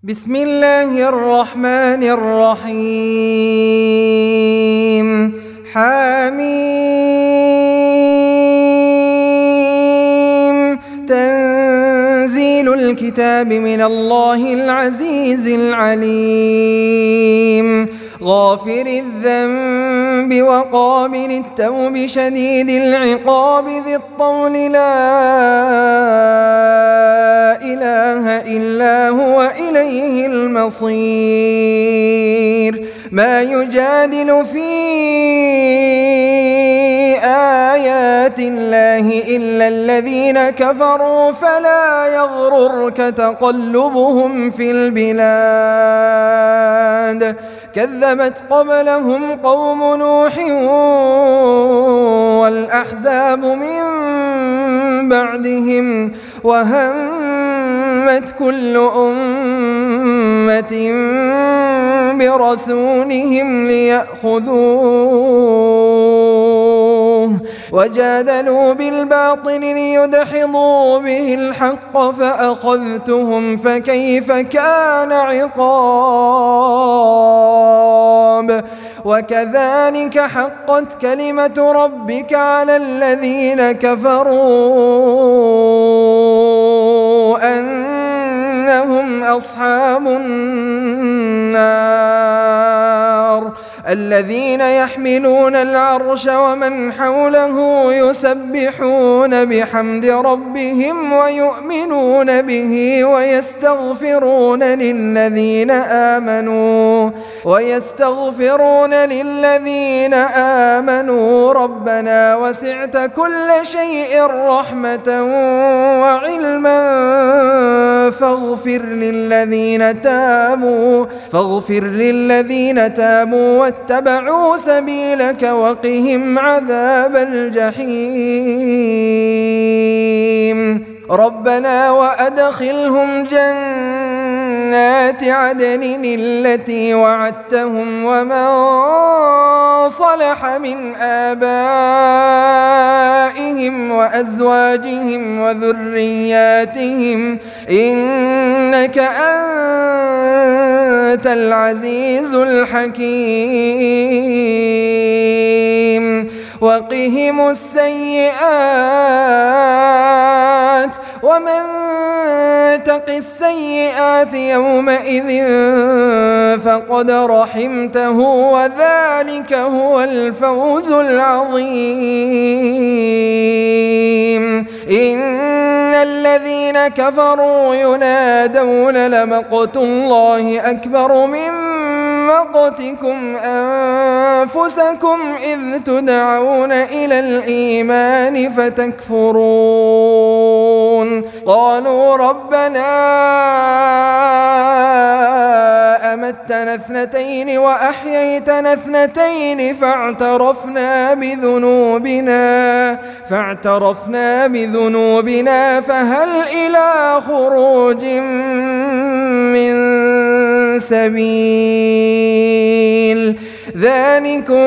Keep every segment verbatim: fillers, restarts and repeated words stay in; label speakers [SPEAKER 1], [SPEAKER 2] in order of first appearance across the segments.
[SPEAKER 1] بسم الله الرحمن الرحيم. حميم. تنزيل الكتاب من الله العزيز العليم. غافر الذنب وقابل التوب شديد العقاب ذي الطول لا إله إلا هو إليه المصير. ما يجادل في آيات الله إلا الذين كفروا فلا يغررك تقلبهم في البلاد. كذبت قبلهم قوم نوح والأحزاب من بعدهم وهمت كل أمة برسولهم ليأخذوه وجادلوا بالباطل ليدحضوا به الحق فأخذتهم فكيف كان عقاب. وكذلك حقت كلمة ربك على الذين كفروا أنهم أصحاب النار. الذين يحملون العرش ومن حوله يسبحون بحمد ربهم ويؤمنون به ويستغفرون للذين آمنوا ويستغفرون للذين آمنوا ربنا وسعت كل شيء رحمة وعلما فاغفر للذين تابوا فاغفر للذين تابوا واتبعوا سبيلك وقهم عذاب الجحيم. ربنا وأدخلهم جنات عدن التي وعدتهم ومن صلح من آبائهم وأزواجهم وذرياتهم إنك أنت العزيز الحكيم. وقهم السيئات ومن تق السيئات يومئذ فقد رحمته وذلك هو الفوز العظيم. إن الذين كفروا ينادون لمقت الله أكبر من مقتكم أنفسكم إذ تدعون إلى الإيمان فتكفرون. قالوا ربنا أمتنا اثنتين وأحييتنا اثنتين فاعترفنا بذنوبنا فاعترفنا بذنوبنا فهل إلى خروج من سبيل. ذلكم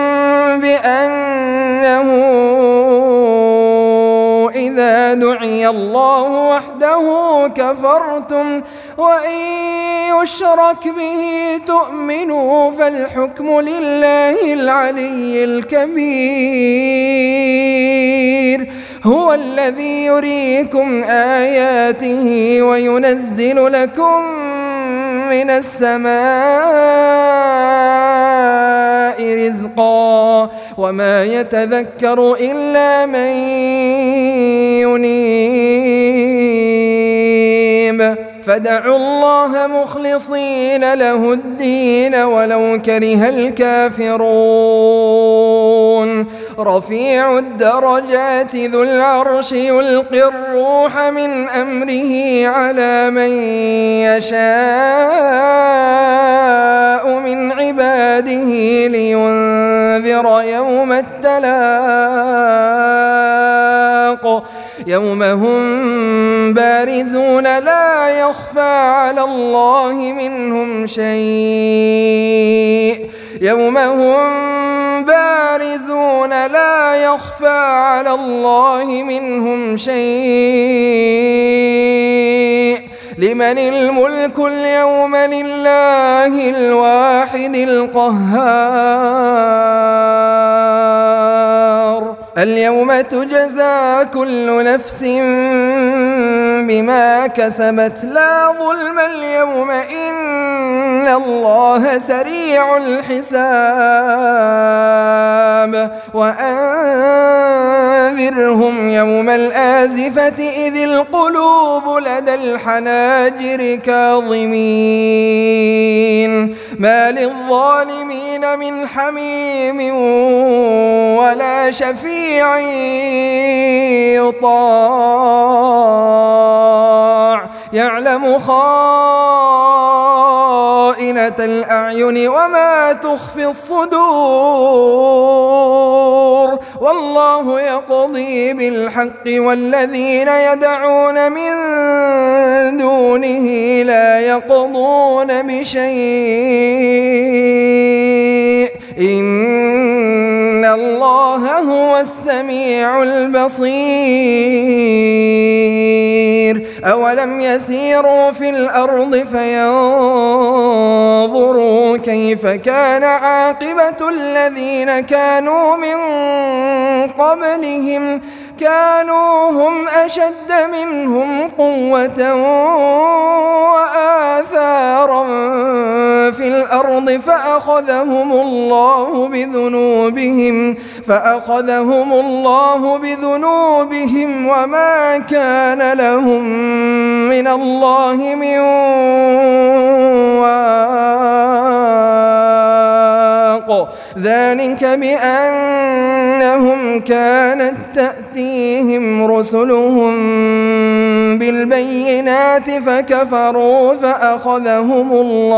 [SPEAKER 1] بأنه إذا دعي الله وحده كفرتم وإن يشرك به تؤمنوا فالحكم لله العلي الكبير. هو الذي يريكم آياته وينزل لكم من السماء رزقا وما يتذكر إلا من ينيب. فادعوا الله مخلصين له الدين ولو كره الكافرون. رفيع الدرجات ذو العرش يلقي الروح من أمره على من يشاء من عباده لينذر يوم التلاق يوم هم بارزون لا يخفى على الله منهم شيء يوم هم بارزون لا يخفى على الله منهم شيء لمن الملك اليوم لله الواحد القهار اليوم تجزى كل نفس بما كسبت لا ظلم اليوم إن الله سريع الحساب وأنذرهم يوم الآزفة إذ القلوب لدى الحناجر كاظمين ما للظالمين من حميم ولا شفيع يطاع يعلم خائنة الأعين وما تخفي الصدور والله يقضي بالحق والذين يدعون من دونه لا يقضون بشيء إن الله هو السميع البصير أولم يسيروا في الأرض فينظروا كيف كان عاقبة الذين كانوا من قبلهم كانوا هم أشد منهم قوة وآثارا في الأرض فأخذهم الله بذنوبهم فأخذهم الله بذنوبهم وما كان لهم من الله من واق ذلك بأنهم كانت تأتيهم رسلهم بالبينات فكفروا فأخذهم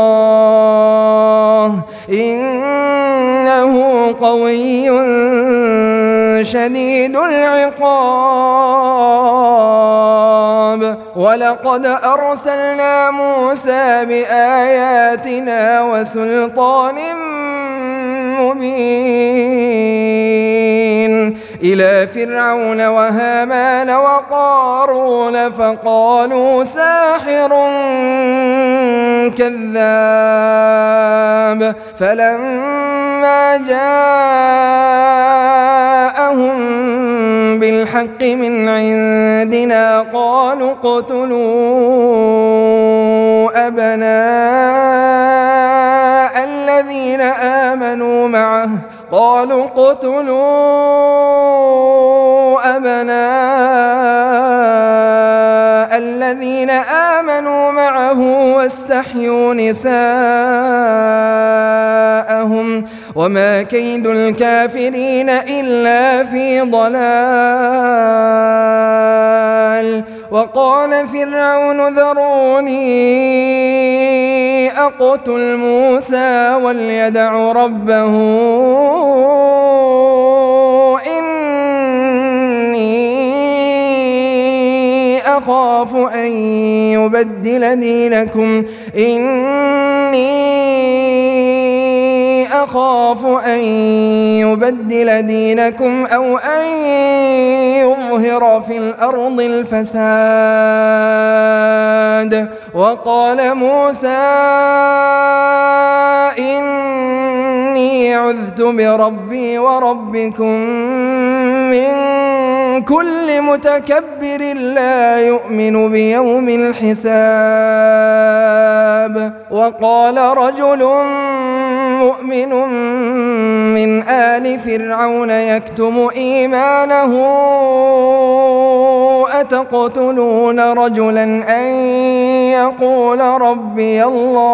[SPEAKER 1] الله إنه قوي شديد العقاب ولقد أرسلنا موسى بآياتنا وسلطان مبين إلى فرعون وهامان وقارون فقالوا ساحر كذاب فلما جاءهم بالحق من عندنا قالوا اقتلوا أبناء الذين آمنوا معه قالوا اقتلوا أبناء الذين آمنوا معه واستحيوا نساءهم وما كيد الكافرين إلا في ضلال وقال فرعون ذروني أقتل موسى وليدع ربه إني أخاف أن يبدل دينكم إني أخاف أن يبدل دينكم أو أن يظهر في الأرض الفساد وقال موسى إني عذت بربي وربكم من كل متكبر لا يؤمن بيوم الحساب وقال رجل مؤمن من آل فرعون يكتم إيمانه أتقتلون رجلا أن يقول ربي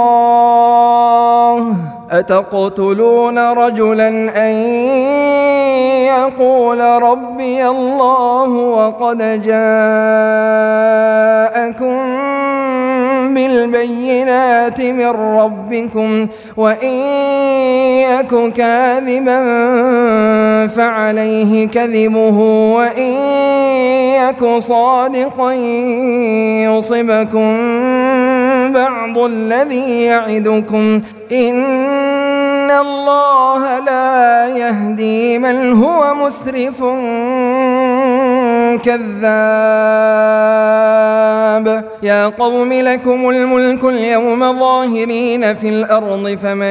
[SPEAKER 1] الله أتقتلون رجلا أن يقول ربي الله وقد جاءكم بالبينات من ربكم وإن يك كاذبا فعليه كذبه وإن يك صادقا يصبكم بعض الذي يعدكم إن الله لا يهدي من هو مسرف كذاب يا قوم لكم الملك اليوم ظاهرين في الأرض فمن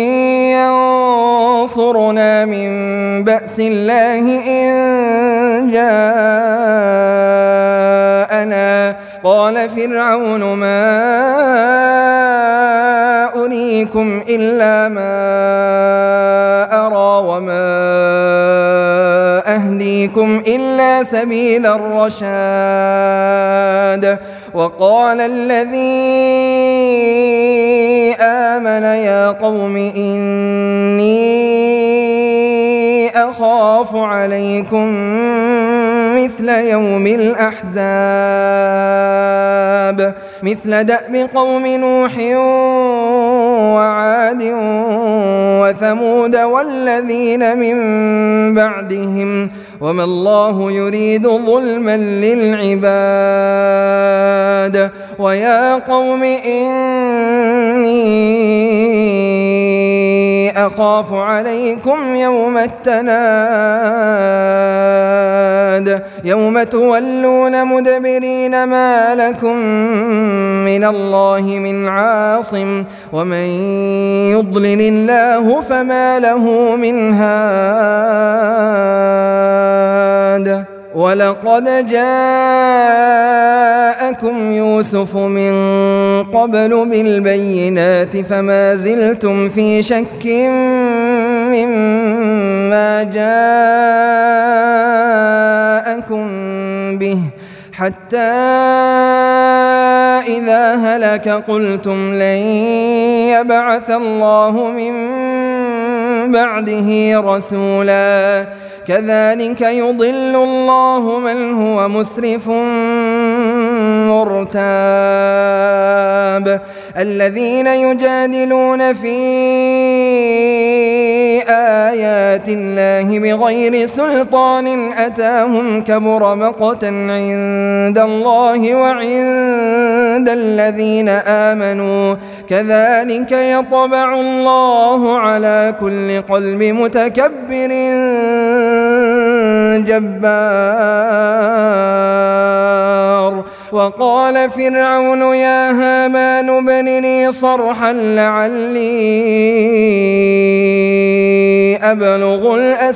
[SPEAKER 1] ينصرنا من بأس الله إن جاءنا قال فرعون ما أريكم إلا ما أرى وما أهديكم إلا سبيل الرشاد وقال الذي آمن يا قوم إني أخاف عليكم مثل يوم الأحزاب مثل دأب قوم نوح وعاد وثمود والذين من بعدهم وما الله يريد ظلما للعباد ويا قوم إني أخاف عليكم يوم التناد يوم تولون مدبرين ما لكم من الله من عاصم ومن يضلل الله فما له من هاد ولقد جاءكم يوسف من قبل بالبينات فما زلتم في شك مما جاءكم به حتى إذا هلك قلتم لن يبعث الله من بعده رسولا كذلك يضل الله من هو مسرف مرتاب الذين يجادلون في آيات الله بغير سلطان أتاهم كبر مقتا عند الله وعند الذين آمنوا كذلك يطبع الله على كل قلب متكبر جبار وقال فرعون يا هامان ابن لي صرحا لعلي أبلغ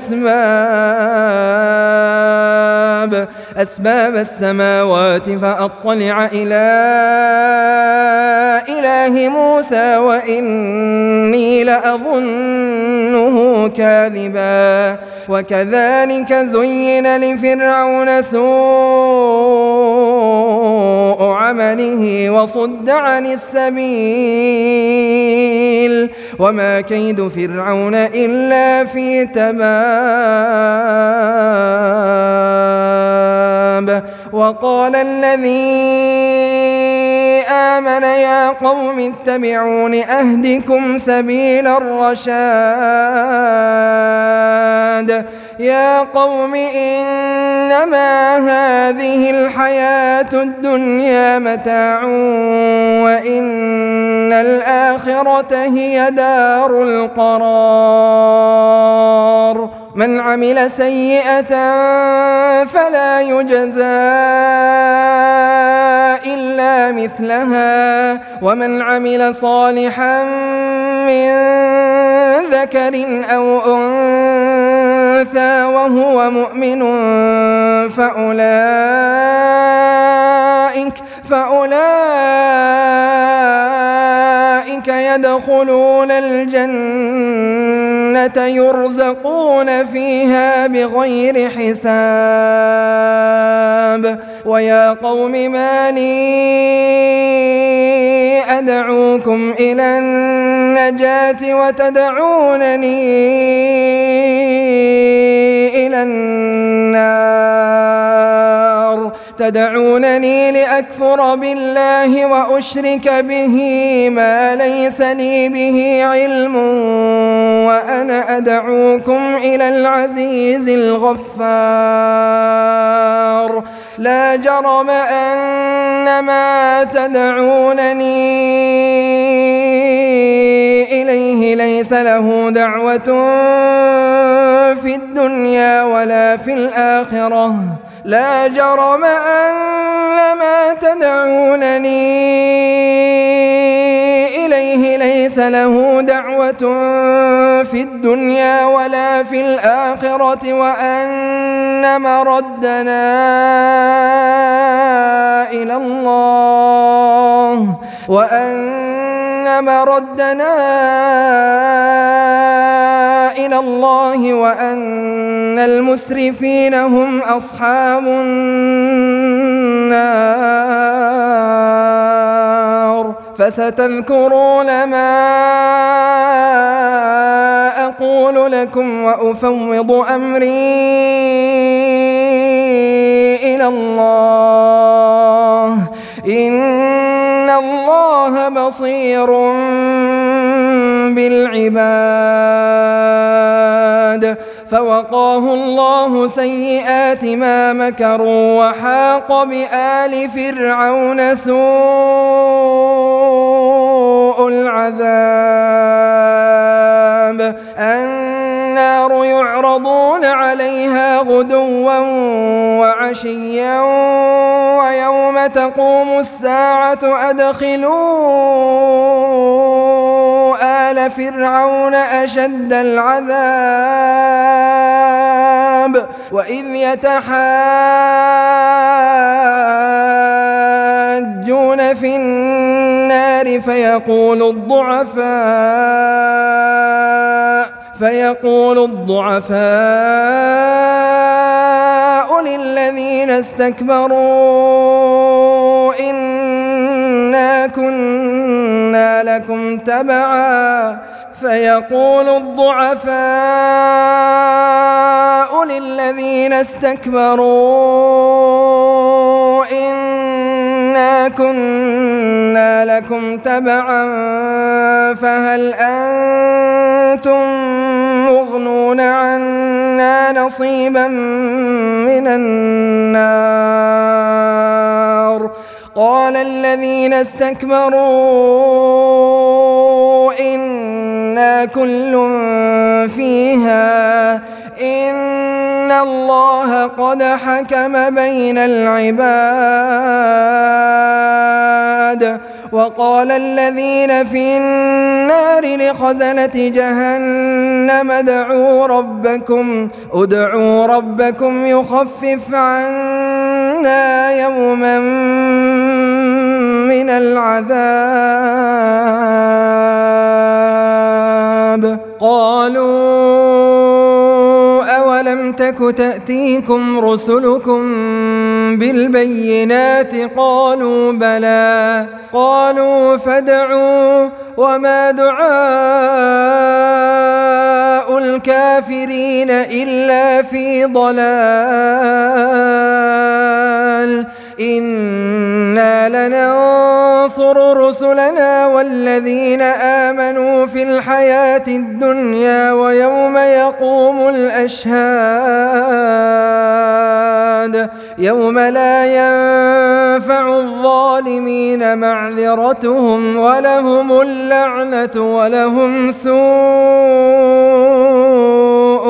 [SPEAKER 1] الأسباب أسباب السماوات فأطلع إلى إله موسى وإني لأظنه كاذبا وكذلك زين لفرعون سوء عمله وصد عن السبيل وما كيد فرعون إلا في تباب وقال الذي آمن يا قوم اتبعون أهدكم سبيل الرشاد يا قوم إنما هذه الحياة الدنيا متاع وإن الآخرة هي دار القرار من عمل سيئة فلا يجزى إلا مثلها ومن عمل صالحا من ذكر أو أنثى وهو مؤمن فأولئك فأولئك يدخلون الجنة يرزقون فيها بغير حساب ويا قوم ما لي أدعوكم إلى النجاة وتدعونني إلى النار تدعونني لأكفر بالله وأشرك به ما ليس لي به علم وأنا أدعوكم إلى العزيز الغفار لا جرم أن ما تدعونني إليه ليس له دعوة في الدنيا ولا في الآخرة لا جرم أن ما تدعونني إليه ليس له دعوة في الدنيا ولا في الآخرة وأن مردنا إلى الله وأن مردنا إلى الله وأن المسرفين هم أصحاب النار. فستذكرون ما أقول لكم وأفوض أمري إلى الله إن الله بصير بالعباد. فوقاه الله سيئات ما مكروا وحاق بآل فرعون سوء العذاب. النار يعرضون عليها غدوا وعشيا ويوم تقوم الساعة أدخلوا آل فرعون أشد العذاب وإذ يتحاجون في النار فيقول الضعفاء فيقول الضعفاء للذين استكبروا إنا كنا لكم تبعا فيقول الضعفاء للذين استكبروا إنا كنا لكم تبعا فهل أنتم مغنون عنا نصيبا من النار. قال الذين استكبروا إنا كل فيها إن الله قد حكم بين العباد. وقال الذين في النار لخزنة جهنم ادعوا ربكم ادعوا ربكم يخفف عنا يوما من العذاب. قالوا أولم تك تأتيكم رسلكم بالبينات قالوا بلى قالوا فادعوا وما دعاء الكافرين إلا في ضلال. إنا لننصر رسلنا والذين آمنوا في الحياة الدنيا ويوم يقوم الأشهاد يوم لا ينفع الظالمين معذرتهم ولهم اللعنة ولهم سوء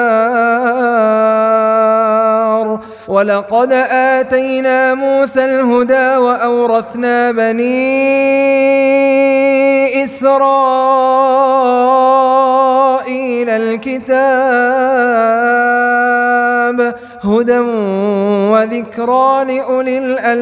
[SPEAKER 1] الدار. ولقد آتينا موسى الهدى وأورثنا بني إسرائيل الكتاب هدى وذكرى لأولي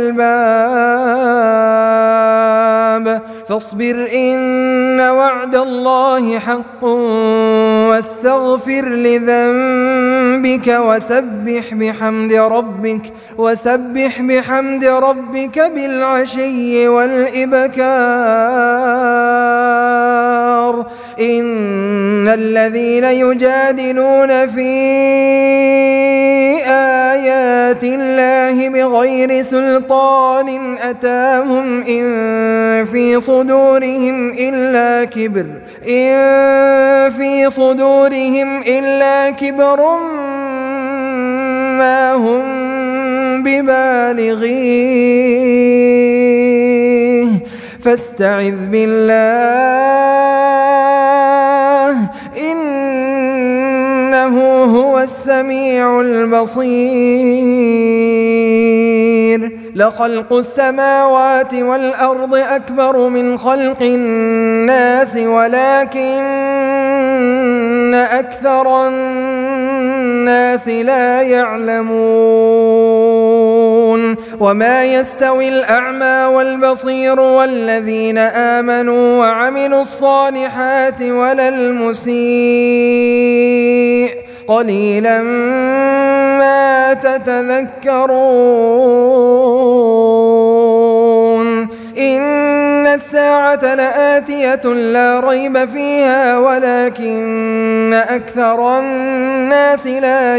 [SPEAKER 1] الألباب. فاصبر إن وعد الله حق واستغفر لذنبك وسبح بحمد ربك وسبح بحمد ربك بالعشي والإبكار. إن الذين يجادلون في آيات الله بغير سلطان أتاهم إن في صدورهم إلا كبر إن في صدورهم إلا كبر ما هم ببالغيه فاستعذ بالله إنه هو السميع البصير لخلق السماوات والأرض أكبر من خلق الناس ولكن أكثر الناس لا يعلمون وما يستوي الأعمى والبصير والذين آمنوا وعملوا الصالحات ولا المسيء قليلا ما تتذكرون إن الساعة لآتية لا ريب فيها ولكن أكثر الناس لا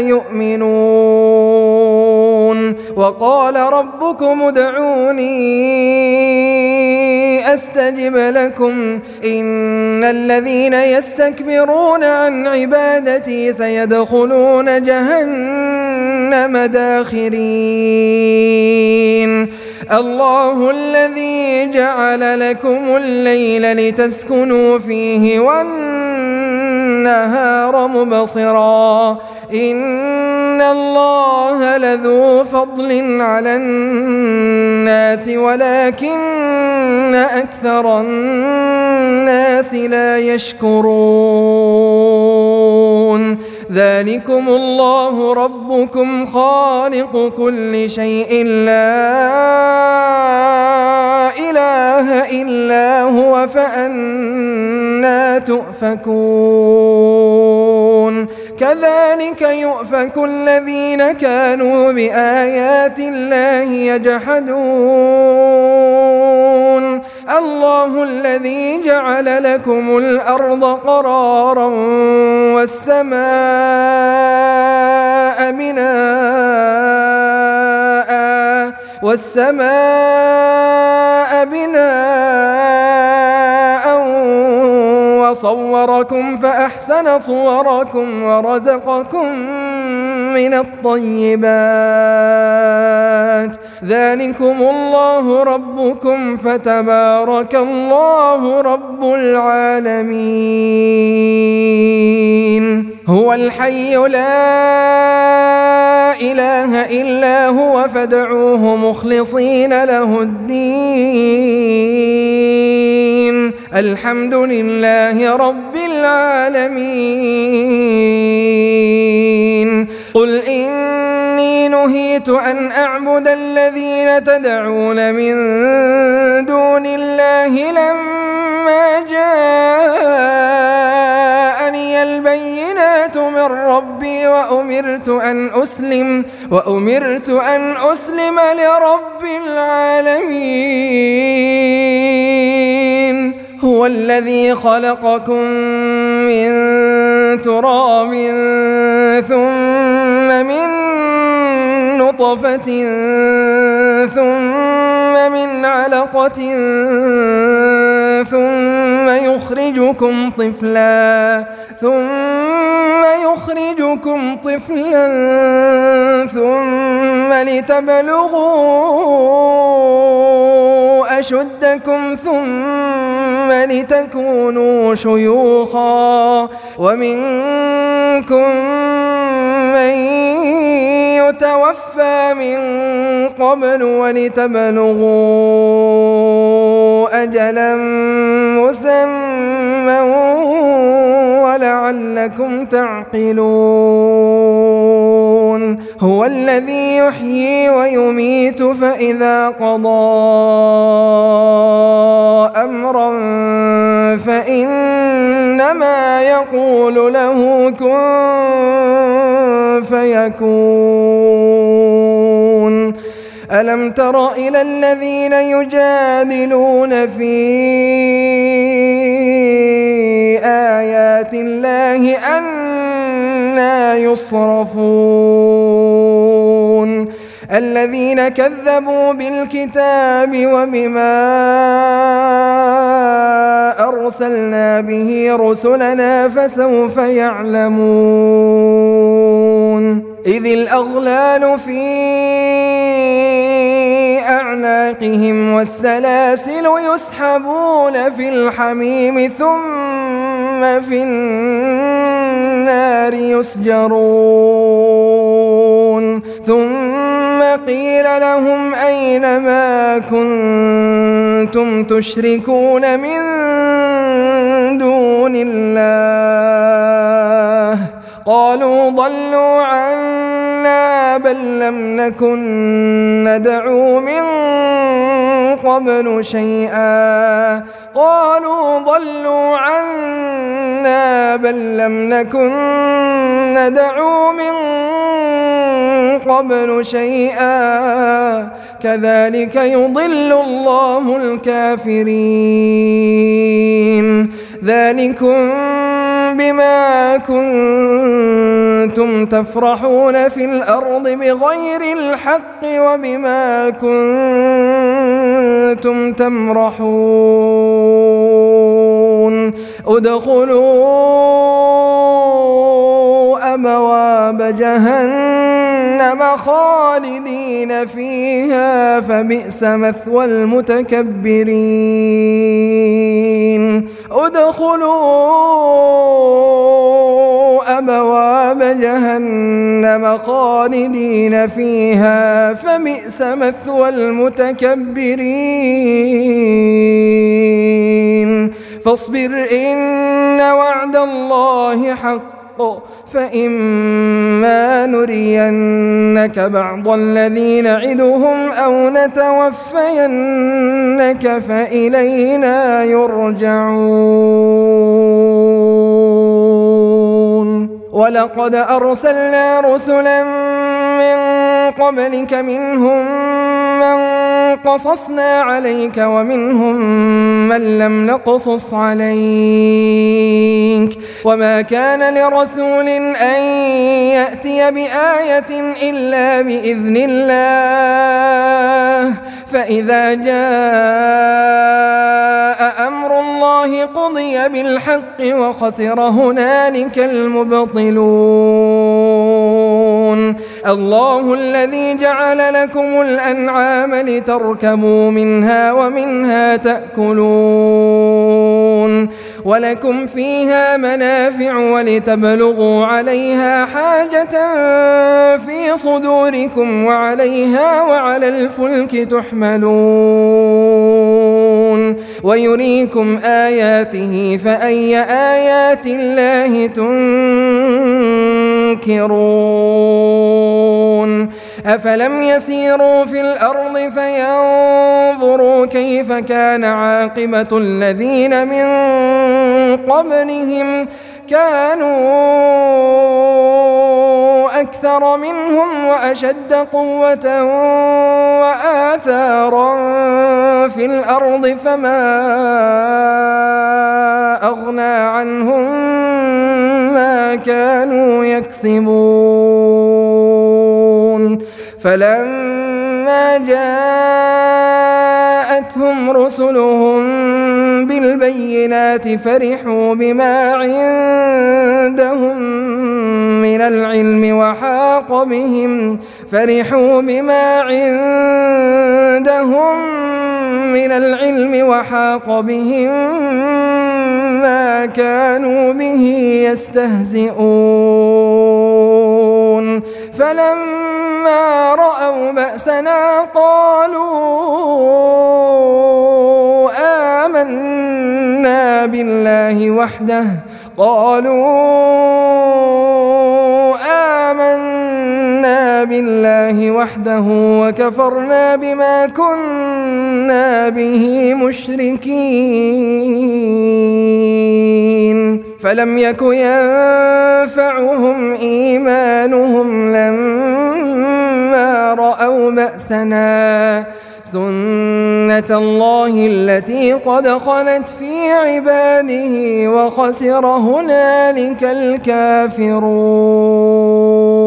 [SPEAKER 1] يؤمنون وقال ربكم ادعوني أستجب لكم إن الذين يستكبرون عن عبادتي سيدخلون جهنم داخرين الله الذي جعل لكم الليل لتسكنوا فيه والنهار مبصرا إن الله لذو فضل على الناس ولكن أكثر الناس لا يشكرون ذلكم الله ربكم خالق كل شيء لا إله إلا هو فأنى تؤفكون كذلك يؤفك الذين كانوا بآيات الله يجحدون الله الذي جعل لكم الأرض قرارا والسماء بناء والسماء بناء وصوركم فأحسن صوركم ورزقكم من الطيبات ذلكم الله ربكم فتبارك الله رب العالمين هو الحي لا إله إلا هو فادعوه مخلصين له الدين الحمد لله رب العالمين قل إني نهيت أن أعبد الذين تدعون من دون الله لما جاءني البينات من ربي وأمرت أن أسلم وأمرت أن أسلم لرب العالمين هو الذي خلقكم من تراب ثم من نطفة ثم من علقة ثم يخرجكم طفلا ثم يخرجكم طفلا ثم لتبلغوا أشدكم ثم لتكونوا شيوخا ومنكم من يتوفى من قبل ولتبلغوا أجلا مسمى ولعلكم تعقلون هو الذي يحيي ويميت فإذا قضى أمرا فإنما يقول له كن فيكون ألم تر إلى الذين يجادلون في آيات الله أنى يصرفون الذين كذبوا بالكتاب وبما أرسلنا به رسلنا فسوف يعلمون إذ الأغلال في أعناقهم والسلاسل يسحبون في الحميم ثم في النار النار يسجرون ثم قيل لهم أين ما كنتم تشركون من دون الله قالوا ضلوا عنا بل لم نكن ندعو من قبل شيئا قالوا ضلوا عنا بل لم نكن ندعو من قبل شيئا كذلك يضل الله الكافرين ذلكم بما كنتم تفرحون في الأرض بغير الحق وبما كنتم تمرحون ادخلوا أبواب جهنم خالدين فيها فبئس مثوى المتكبرين ادخلوا أبواب جهنم خالدين فيها فبئس مثوى المتكبرين فاصبر إن وعد الله حق فإما نرينك بعض الذي نعدهم أو نتوفينك فإلينا يرجعون ولقد أرسلنا رسلا من قبلك منهم من قصصنا عليك ومنهم من لم نقصص عليك وما كان لرسول أن يأتي بآية إلا بإذن الله فإذا جاء أمر الله قضي بالحق وخسر هنالك المبطلون الله الذي جعل لكم الأنعام لتركبوا منها ومنها تأكلون ولكم فيها منافع ولتبلغوا عليها حاجة في صدوركم وعليها وعلى الفلك تحملون ويريكم آياته فأي آيات الله تنكرون أفلم يسيروا في الأرض فينظروا كيف كان عاقبة الذين من قبلهم كانوا أكثر منهم وأشد قوة وآثارا في الأرض فما أغنى عنهم ما كانوا يكسبون فلما جاءتهم رسلهم بالبينات فرحوا بما عندهم من العلم وحاق بهم فرحوا بما عندهم من العلم وحاق بهم ما كانوا به يستهزئون فلما رأوا بأسنا قالوا آمنا بالله وحده قالوا آمنا بالله وحده وكفرنا بما كنا به مشركين فلم يك ينفعهم إيمانهم لما رأوا بأسنا سنة الله التي قد خلت في عباده وخسر هنالك الكافرون.